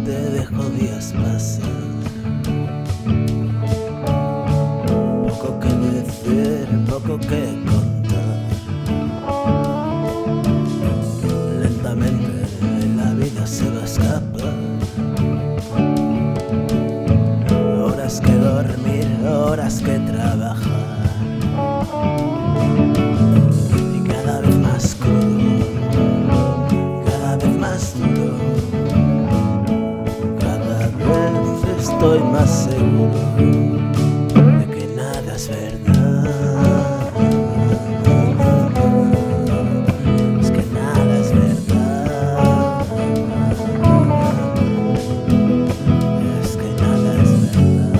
te dejo días pasar. Poco que decir, poco que contar. Lentamente la vida se va a escapar. Horas que dormir, horas que trabajar. Y cada vez más crudo, cada vez más duro. Cada vez estoy más seguro de que nada es verdad. Es que nada es verdad. Es que nada es verdad.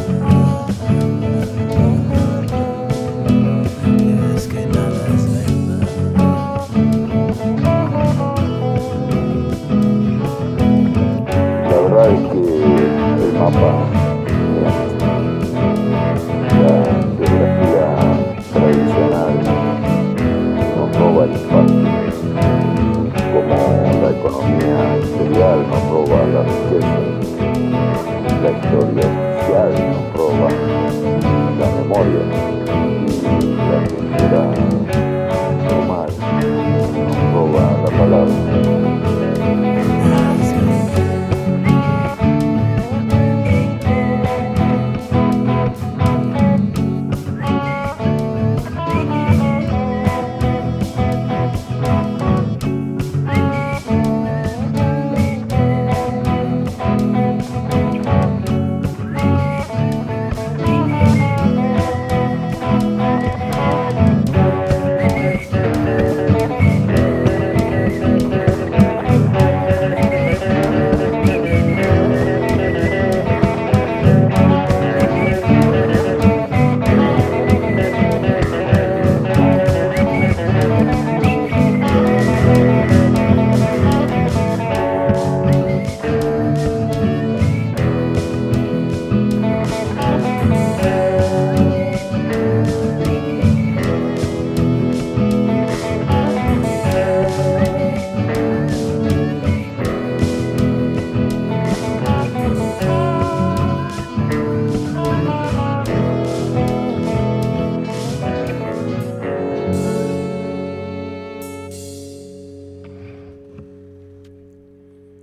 Es que nada es verdad. La verdad es que el mapa de la geografía tradicional nos roba el espacio, como la economía imperial nos roba la riqueza, la historia social nos roba la memoria y la cultura normal nos roba la palabra.